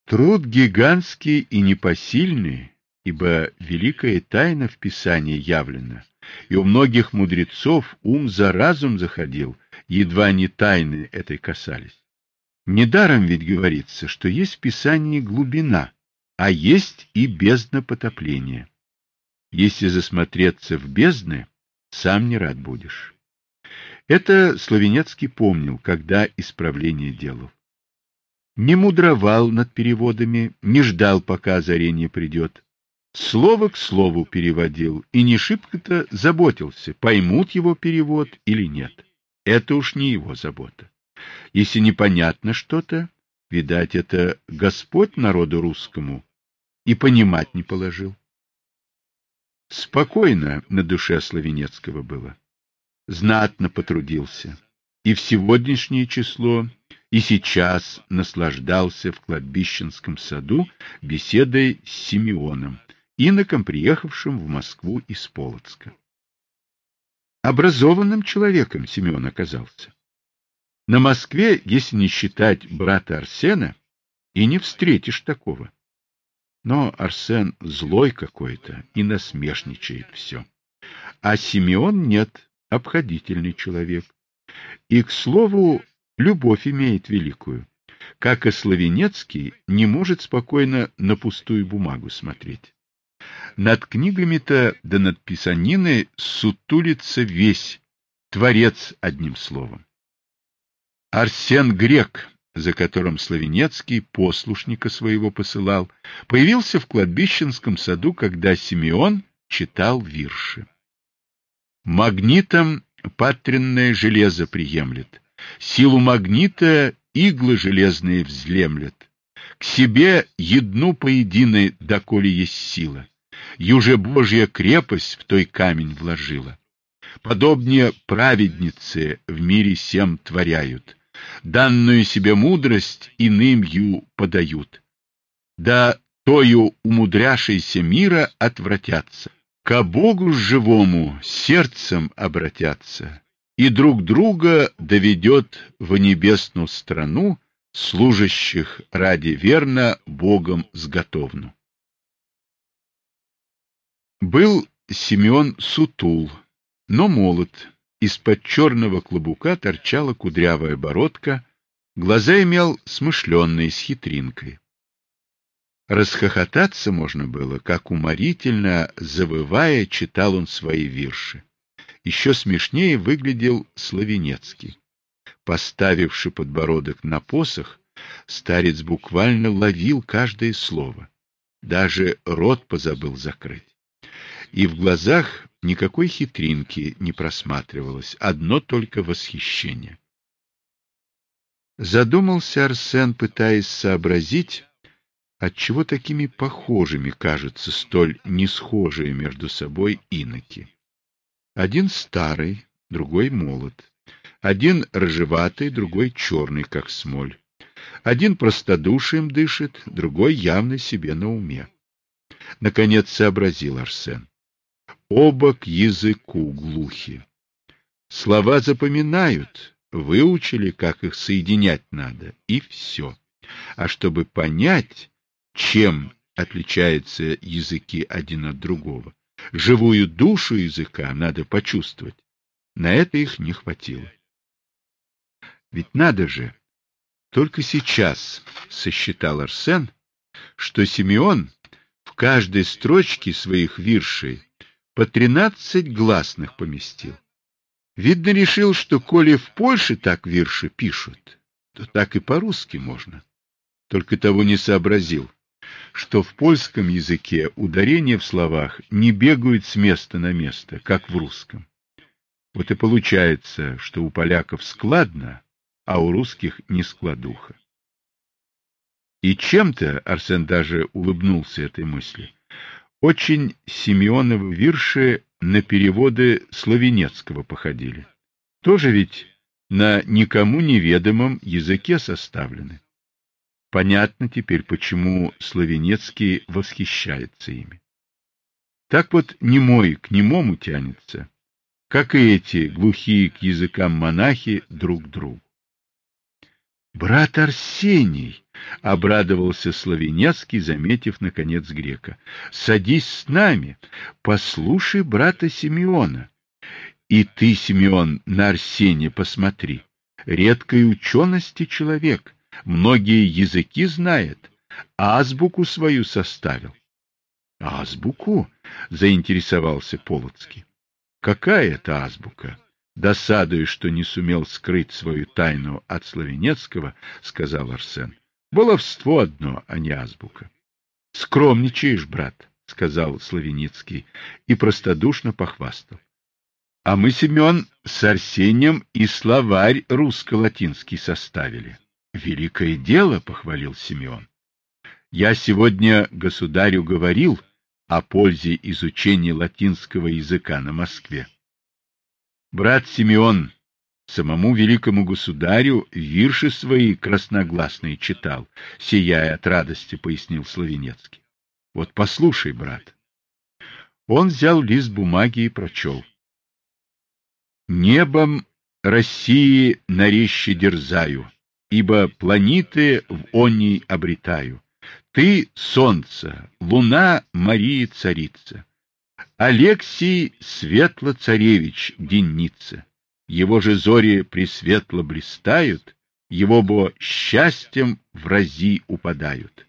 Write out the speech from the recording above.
Труд гигантский и непосильный, ибо великая тайна в Писании явлена, и у многих мудрецов ум за разум заходил, едва не тайны этой касались. Недаром ведь говорится, что есть в Писании глубина, а есть и бездна потопления. Если засмотреться в бездны, сам не рад будешь. Это Славенецкий помнил, когда исправление делал. Не мудровал над переводами, не ждал, пока озарение придет. Слово к слову переводил и не шибко-то заботился, поймут его перевод или нет. Это уж не его забота. Если непонятно что-то, видать, это Господь народу русскому и понимать не положил. Спокойно на душе Славенецкого было. Знатно потрудился. И в сегодняшнее число, и сейчас наслаждался в кладбищенском саду беседой с Симеоном, иноком, приехавшим в Москву из Полоцка. Образованным человеком Симеон оказался. На Москве, если не считать брата Арсена, и не встретишь такого. Но Арсен злой какой-то и насмешничает все. А Симеон нет, обходительный человек. И, к слову, любовь имеет великую. Как и Славенецкий, не может спокойно на пустую бумагу смотреть. Над книгами-то да над писаниной сутулится весь, творец одним словом. Арсен Грек, за которым Славенецкий послушника своего посылал, появился в кладбищенском саду, когда Симеон читал вирши. Магнитом патренное железо приемлет, силу магнита иглы железные взлемлет. К себе едну поединой, доколе есть сила. Юже Божья крепость в той камень вложила. Подобнее праведницы в мире сем творяют, данную себе мудрость иным ю подают. Да тою умудряшейся мира отвратятся, ко Богу живому сердцем обратятся, и друг друга доведет в небесную страну, служащих ради верно Богом сготовну. Был Симеон сутул, но молод. Из-под черного клобука торчала кудрявая бородка, глаза имел смышленные, с хитринкой. Расхохотаться можно было, как уморительно, завывая, читал он свои вирши. Еще смешнее выглядел Славенецкий. Поставивши подбородок на посох, старец буквально ловил каждое слово. Даже рот позабыл закрыть. И в глазах никакой хитринки не просматривалось, одно только восхищение. Задумался Арсен, пытаясь сообразить, отчего такими похожими кажутся столь несхожие между собой иноки. Один старый, другой молод. Один рыжеватый, другой черный, как смоль. Один простодушием дышит, другой явно себе на уме. Наконец сообразил Арсен. Оба к языку глухи. Слова запоминают, выучили, как их соединять надо, и все. А чтобы понять, чем отличаются языки один от другого, живую душу языка надо почувствовать. На это их не хватило. Ведь надо же, только сейчас сосчитал Арсен, что Симеон в каждой строчке своих виршей по 13 гласных поместил. Видно, решил, что коли в Польше так вирши пишут, то так и по-русски можно. Только того не сообразил, что в польском языке ударения в словах не бегают с места на место, как в русском. Вот и получается, что у поляков складно, а у русских не складуха. И чем-то Арсен даже улыбнулся этой мысли. Очень Симеоновы вирши на переводы Славенецкого походили. Тоже ведь на никому неведомом языке составлены. Понятно теперь, почему Славенецкий восхищается ими. Так вот немой к немому тянется, как и эти глухие к языкам монахи друг к другу. Брат Арсений, — обрадовался Славенецкий, заметив, наконец, грека, — садись с нами, послушай брата Симеона. И ты, Симеон, на Арсения посмотри. Редкой учености человек, многие языки знает, азбуку свою составил. — Азбуку? — заинтересовался Полоцкий. — Какая это азбука? Досадуя, что не сумел скрыть свою тайну от Славенецкого, сказал Арсен. — Баловство одно, а не азбука. — Скромничаешь, брат, — сказал Славеницкий и простодушно похвастал. — А мы, Семен, с Арсением и словарь русско-латинский составили. — Великое дело, — похвалил Симеон. — Я сегодня государю говорил о пользе изучения латинского языка на Москве. Брат Симеон самому великому государю вирши свои красногласные читал, сияя от радости, пояснил Славенецкий. Вот послушай, брат. Он взял лист бумаги и прочел. Небом России нарезче дерзаю, ибо планеты в оней обретаю. Ты — солнце, луна — Мария царица. Алексий Светло-царевич денница. Его же зори пресветло блистают, его бо счастьем в рази упадают.